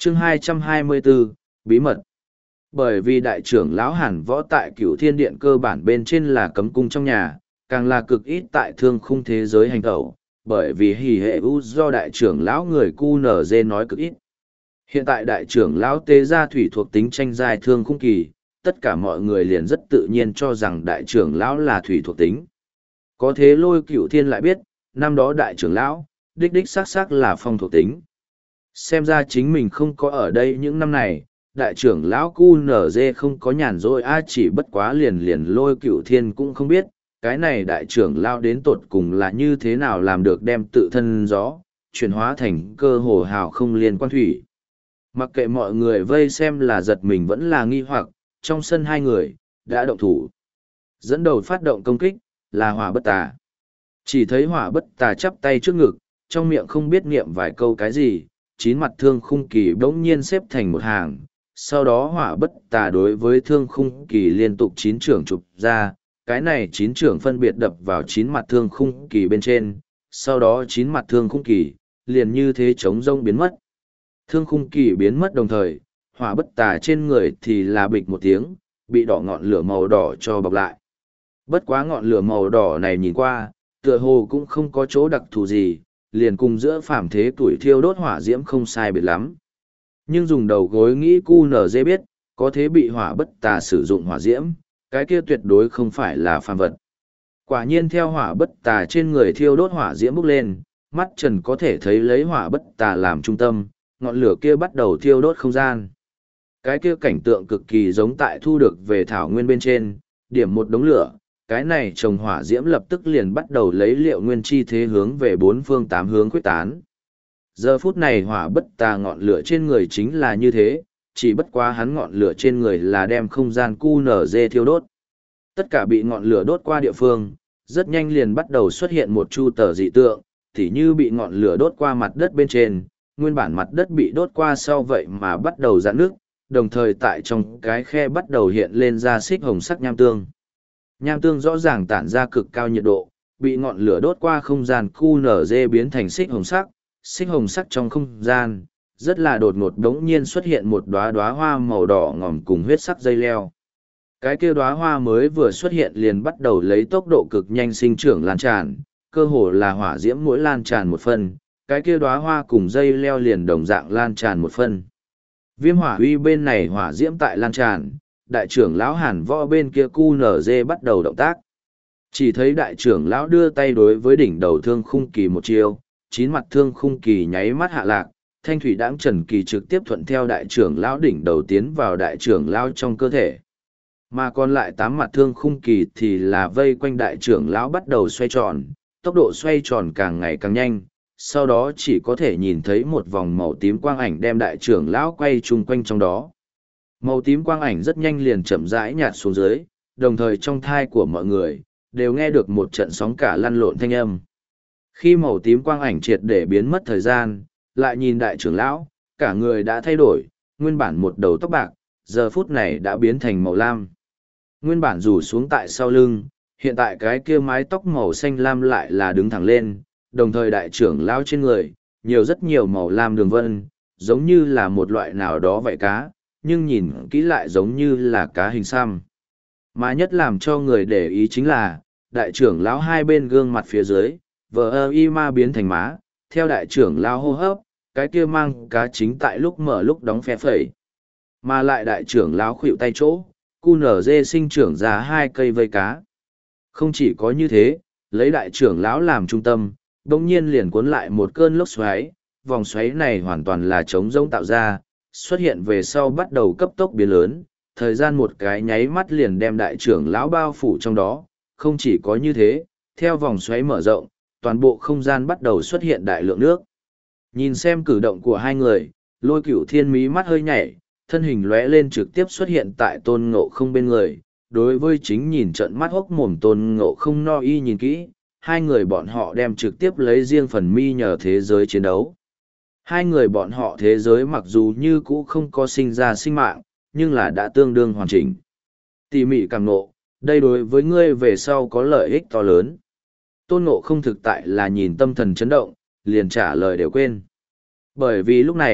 Chương 224, Bí mật. Bởi vì đại trưởng lão Hàn Võ tại Cửu Thiên Điện cơ bản bên trên là cấm cung trong nhà, càng là cực ít tại thương khung thế giới hành tẩu, bởi vì hỉ hệ u do đại trưởng lão người QNZ nói cực ít. Hiện tại đại trưởng lão tế gia thủy thuộc tính tranh giai thương khung kỳ, tất cả mọi người liền rất tự nhiên cho rằng đại trưởng lão là thủy thuộc tính. Có thế Lôi Cửu Thiên lại biết, năm đó đại trưởng lão, đích đích xác xác là phong thuộc tính. Xem ra chính mình không có ở đây những năm này, đại trưởng lão QNZ không có nhàn rỗi chỉ bất quá liền Lôi Cửu Thiên cũng không biết, cái này đại trưởng lão đến tột cùng là như thế nào làm được đem tự thân gió, chuyển hóa thành cơ hồ hào không liên quan thủy. Mặc kệ mọi người vây xem là giật mình vẫn là nghi hoặc, trong sân hai người, đã động thủ. Dẫn đầu phát động công kích, là Hỏa Bất Tà. Chỉ thấy Hỏa Bất Tà chắp tay trước ngực, trong miệng không biết niệm vài câu cái gì, chín mặt thương khung kỳ bỗng nhiên xếp thành một hàng. Sau đó Hỏa Bất Tà đối với thương khung kỳ liên tục chín trưởng chụp ra, cái này chín trưởng phân biệt đập vào chín mặt thương khung kỳ bên trên, sau đó chín mặt thương khung kỳ, liền như thế chống rông biến mất. Thương khung kỳ biến mất đồng thời, Hỏa Bất Tà trên người thì là bịch một tiếng, bị đỏ ngọn lửa màu đỏ cho bọc lại. Bất quá ngọn lửa màu đỏ này nhìn qua, tựa hồ cũng không có chỗ đặc thù gì, liền cùng giữa phàm thế tuổi thiêu đốt hỏa diễm không sai biệt lắm. Nhưng dùng đầu gối nghĩ QNZ biết, có thế bị Hỏa Bất Tà sử dụng hỏa diễm, cái kia tuyệt đối không phải là phàm vật. Quả nhiên theo Hỏa Bất Tà trên người thiêu đốt hỏa diễm bốc lên, mắt trần có thể thấy lấy Hỏa Bất Tà làm trung tâm, ngọn lửa kia bắt đầu thiêu đốt không gian. Cái kia cảnh tượng cực kỳ giống tại thu được về thảo nguyên bên trên, điểm một đống lửa, cái này trồng hỏa diễm lập tức liền bắt đầu lấy liệu nguyên chi thế hướng về bốn phương tám hướng quyết tán. Giờ phút này Hỏa Bất Tà ngọn lửa trên người chính là như thế, chỉ bất quá hắn ngọn lửa trên người là đem không gian QNZ thiêu đốt. Tất cả bị ngọn lửa đốt qua địa phương, rất nhanh liền bắt đầu xuất hiện một chu tờ dị tượng, tỉ như bị ngọn lửa đốt qua mặt đất bên trên, nguyên bản mặt đất bị đốt qua sau vậy mà bắt đầu rạn nước, đồng thời tại trong cái khe bắt đầu hiện lên ra xích hồng sắc nham tương. Nham tương rõ ràng tản ra cực cao nhiệt độ, bị ngọn lửa đốt qua không gian QNZ biến thành xích hồng sắc trong không gian, rất là đột ngột đống nhiên xuất hiện một đóa hoa màu đỏ ngòm cùng huyết sắc dây leo. Cái kia đóa hoa mới vừa xuất hiện liền bắt đầu lấy tốc độ cực nhanh sinh trưởng lan tràn, cơ hồ là hỏa diễm mỗi lan tràn một phân, cái kia đóa hoa cùng dây leo liền đồng dạng lan tràn một phân. Viêm hỏa uy bên này hỏa diễm tại lan tràn, đại trưởng lão Hàn Võ bên kia QNZ bắt đầu động tác. Chỉ thấy đại trưởng lão đưa tay đối với đỉnh đầu thương khung kỳ một chiêu, chín mặt thương khung kỳ nháy mắt hạ lạc, thanh thủy đãng trần kỳ trực tiếp thuận theo đại trưởng lão đỉnh đầu tiến vào đại trưởng lão trong cơ thể. Mà còn lại tám mặt thương khung kỳ thì là vây quanh đại trưởng lão bắt đầu xoay tròn, tốc độ xoay tròn càng ngày càng nhanh, sau đó chỉ có thể nhìn thấy một vòng màu tím quang ảnh đem đại trưởng lão quay chung quanh trong đó. Màu tím quang ảnh rất nhanh liền chậm rãi nhạt xuống dưới, đồng thời trong thai của mọi người, đều nghe được một trận sóng cả lăn lộn thanh âm. Khi màu tím quang ảnh triệt để biến mất thời gian, lại nhìn đại trưởng lão, cả người đã thay đổi, nguyên bản một đầu tóc bạc, giờ phút này đã biến thành màu lam. Nguyên bản rủ xuống tại sau lưng, hiện tại cái kia mái tóc màu xanh lam lại là đứng thẳng lên, đồng thời đại trưởng lão trên người, rất nhiều màu lam đường vân, giống như là một loại nào đó vảy cá, nhưng nhìn kỹ lại giống như là cá hình xăm. Mà nhất làm cho người để ý chính là, đại trưởng lão hai bên gương mặt phía dưới, ma biến thành má, theo đại trưởng lão hô hấp, cái kia mang cá chính tại lúc mở lúc đóng phe phẩy. Mà lại đại trưởng lão khuỵu tay chỗ, QNZ sinh trưởng ra hai cây vây cá. Không chỉ có như thế, lấy đại trưởng lão làm trung tâm, bỗng nhiên liền cuốn lại một cơn lốc xoáy, vòng xoáy này hoàn toàn là trống rỗng tạo ra, xuất hiện về sau bắt đầu cấp tốc biến lớn, thời gian một cái nháy mắt liền đem đại trưởng lão bao phủ trong đó, không chỉ có như thế, theo vòng xoáy mở rộng, toàn bộ không gian bắt đầu xuất hiện đại lượng nước. Nhìn xem cử động của hai người, Lôi Cửu Thiên mí mắt hơi nhảy, thân hình lóe lên trực tiếp xuất hiện tại Tôn Ngộ Không bên người, đối với chính nhìn trận mắt hốc mồm Tôn Ngộ Không no y nhìn kỹ, hai người bọn họ đem trực tiếp lấy riêng phần mi nhờ thế giới chiến đấu. Hai người bọn họ thế giới mặc dù như cũ không có sinh ra sinh mạng, nhưng là đã tương đương hoàn chỉnh. Tỉ mỉ càng ngộ, đây đối với ngươi về sau có lợi ích to lớn. Tôn Ngộ Không thực tại là nhìn tâm thần chấn động, liền trả lời đều quên. Bởi vì lúc này,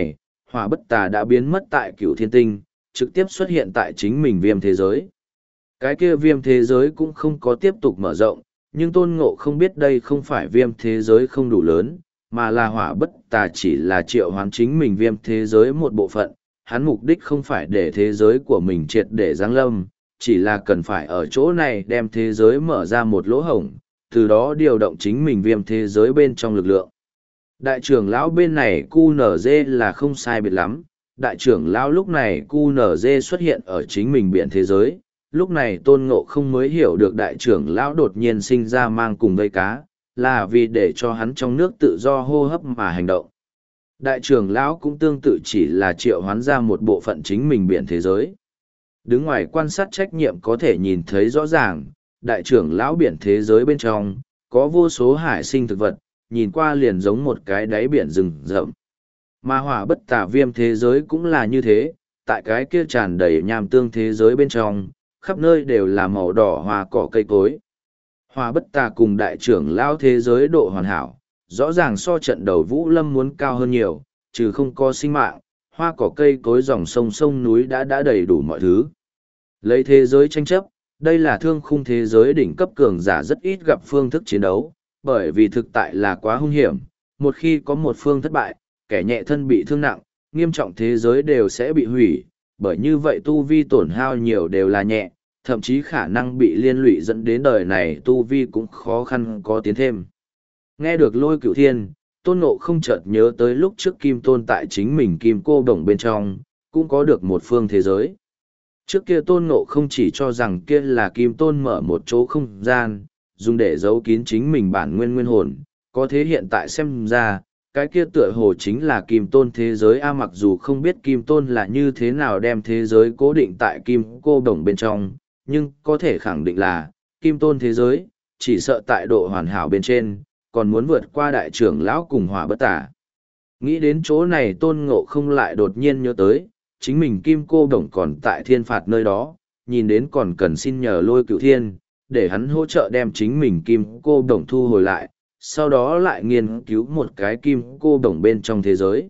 Hỏa bất tà đã biến mất tại Cửu Thiên Tinh, trực tiếp xuất hiện tại chính mình viêm thế giới. Cái kia viêm thế giới cũng không có tiếp tục mở rộng, nhưng Tôn Ngộ không biết đây không phải viêm thế giới không đủ lớn, mà là hỏa bất tà chỉ là triệu hoán chính mình viêm thế giới một bộ phận. Hắn mục đích không phải để thế giới của mình triệt để giáng lâm, chỉ là cần phải ở chỗ này đem thế giới mở ra một lỗ hổng, từ đó điều động chính mình viêm thế giới bên trong lực lượng. Đại trưởng lão bên này QNZ là không sai biệt lắm, đại trưởng lão lúc này QNZ xuất hiện ở chính mình biển thế giới, lúc này Tôn Ngộ không mới hiểu được đại trưởng lão đột nhiên sinh ra mang cùng vây cá, là vì để cho hắn trong nước tự do hô hấp mà hành động. Đại trưởng lão cũng tương tự chỉ là triệu hoán ra một bộ phận chính mình biển thế giới. Đứng ngoài quan sát trách nhiệm có thể nhìn thấy rõ ràng, đại trưởng lão biển thế giới bên trong, có vô số hải sinh thực vật, nhìn qua liền giống một cái đáy biển rừng rậm. Mà hỏa bất tà viêm thế giới cũng là như thế, tại cái kia tràn đầy nham tương thế giới bên trong, khắp nơi đều là màu đỏ hoa cỏ cây cối. Hỏa bất tà cùng đại trưởng lão thế giới độ hoàn hảo, rõ ràng so trận đầu Vũ Lâm muốn cao hơn nhiều, trừ không có sinh mạng, hoa cỏ cây cối dòng sông sông núi đã đầy đủ mọi thứ. Lấy thế giới tranh chấp, đây là thương khung thế giới đỉnh cấp cường giả rất ít gặp phương thức chiến đấu, bởi vì thực tại là quá hung hiểm, một khi có một phương thất bại, kẻ nhẹ thân bị thương nặng, nghiêm trọng thế giới đều sẽ bị hủy, bởi như vậy tu vi tổn hao nhiều đều là nhẹ, thậm chí khả năng bị liên lụy dẫn đến đời này tu vi cũng khó khăn có tiến thêm. Nghe được Lôi Cửu Thiên, Tôn Ngộ không chợt nhớ tới lúc trước Kim Tôn tại chính mình Kim Cô Đồng bên trong, cũng có được một phương thế giới. Trước kia Tôn Ngộ không chỉ cho rằng kia là Kim Tôn mở một chỗ không gian, dùng để giấu kín chính mình bản nguyên hồn, có thế hiện tại xem ra, cái kia tựa hồ chính là Kim Tôn thế giới a, mặc dù không biết Kim Tôn là như thế nào đem thế giới cố định tại Kim Cô Đồng bên trong, nhưng có thể khẳng định là, Kim Tôn thế giới, chỉ sợ tại độ hoàn hảo bên trên, còn muốn vượt qua đại trưởng lão cùng hỏa bất tả. Nghĩ đến chỗ này Tôn Ngộ không lại đột nhiên nhớ tới, chính mình Kim Cô Đồng còn tại thiên phạt nơi đó, nhìn đến còn cần xin nhờ Lôi Cửu Thiên, để hắn hỗ trợ đem chính mình Kim Cô Đồng thu hồi lại, sau đó lại nghiên cứu một cái Kim Cô Đồng bên trong thế giới.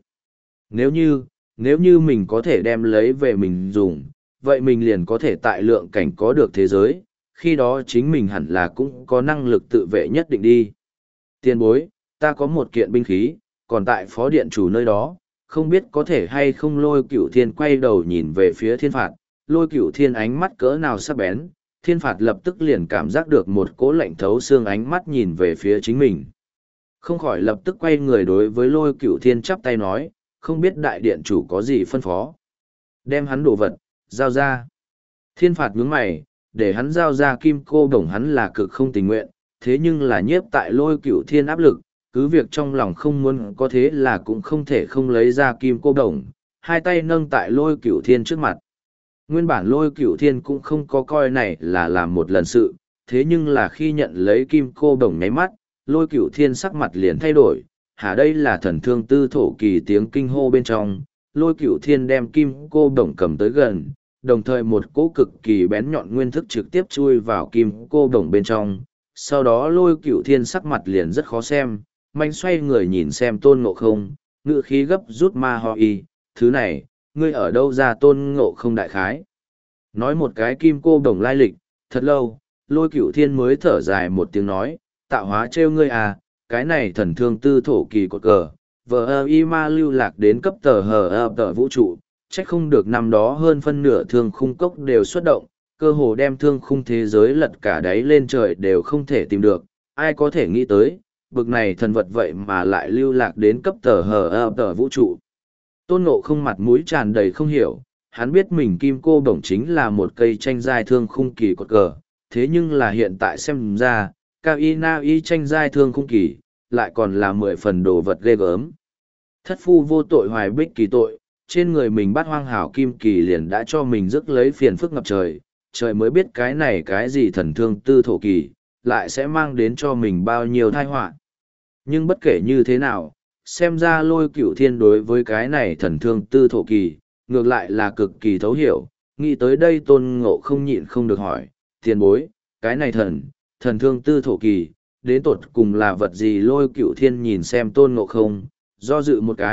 Nếu như mình có thể đem lấy về mình dùng, vậy mình liền có thể tại lượng cảnh có được thế giới, khi đó chính mình hẳn là cũng có năng lực tự vệ nhất định đi. Tiền bối, ta có một kiện binh khí, còn tại phó điện chủ nơi đó, không biết có thể hay không. Lôi Cửu Thiên quay đầu nhìn về phía thiên phạt, Lôi Cửu Thiên ánh mắt cỡ nào sắc bén, thiên phạt lập tức liền cảm giác được một cỗ lạnh thấu xương ánh mắt nhìn về phía chính mình. Không khỏi lập tức quay người đối với Lôi Cửu Thiên chắp tay nói, không biết đại điện chủ có gì phân phó. Đem hắn đồ vật, giao ra. Thiên phạt nhướng mày, để hắn giao ra Kim Cô Đồng hắn là cực không tình nguyện, thế nhưng là nhiếp tại Lôi Cửu Thiên áp lực, cứ việc trong lòng không muốn có thế là cũng không thể không lấy ra Kim Cô Đồng, hai tay nâng tại Lôi Cửu Thiên trước mặt. Nguyên bản Lôi Cửu Thiên cũng không có coi này là làm một lần sự, thế nhưng là khi nhận lấy Kim Cô Đồng nháy mắt, Lôi Cửu Thiên sắc mặt liền thay đổi, đây là thần thương tư thổ kỳ tiếng kinh hô bên trong, Lôi Cửu Thiên đem Kim Cô Đồng cầm tới gần, đồng thời một cỗ cực kỳ bén nhọn nguyên thức trực tiếp chui vào Kim Cô Đồng bên trong, sau đó Lôi Cửu Thiên sắc mặt liền rất khó xem, manh xoay người nhìn xem Tôn Ngộ không, ngự khí gấp rút ma ho y, thứ này, ngươi ở đâu ra? Tôn Ngộ không đại khái nói một cái Kim Cô Đồng lai lịch, thật lâu, Lôi Cửu Thiên mới thở dài một tiếng nói, tạo hóa trêu ngươi à, cái này thần thương tư thổ kỳ cột cờ, vờ y ma lưu lạc đến cấp tờ tờ vũ trụ, trách không được năm đó hơn phân nửa thương khung cốc đều xuất động, cơ hồ đem thương khung thế giới lật cả đáy lên trời đều không thể tìm được, ai có thể nghĩ tới, bực này thần vật vậy mà lại lưu lạc đến cấp tờ vũ trụ. Tôn Ngộ không mặt mũi tràn đầy không hiểu, hắn biết mình Kim Cô Đồng chính là một cây tranh giai thương khung kỳ cột cờ, thế nhưng là hiện tại xem ra, Cao Y Na Y tranh giai thương khung kỳ, lại còn là 10 phần đồ vật ghê gớm. Thất phu vô tội hoài bích kỳ tội, trên người mình bắt hoang hảo kim kỳ liền đã cho mình rước lấy phiền phức ngập trời, trời mới biết cái này cái gì thần thương tư thổ kỳ, lại sẽ mang đến cho mình bao nhiêu tai họa. Nhưng bất kể như thế nào, xem ra Lôi Cửu Thiên đối với cái này thần thương tư thổ kỳ, ngược lại là cực kỳ thấu hiểu, nghĩ tới đây Tôn Ngộ không nhịn không được hỏi, tiền bối, cái này thần thương tư thổ kỳ, đến tột cùng là vật gì? Lôi Cửu Thiên nhìn xem Tôn Ngộ không, do dự một cái,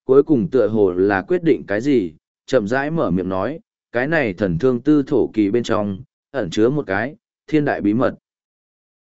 cuối cùng tựa hồ là quyết định cái gì, chậm rãi mở miệng nói, cái này thần thương tư thổ kỳ bên trong, ẩn chứa một cái, thiên đại bí mật.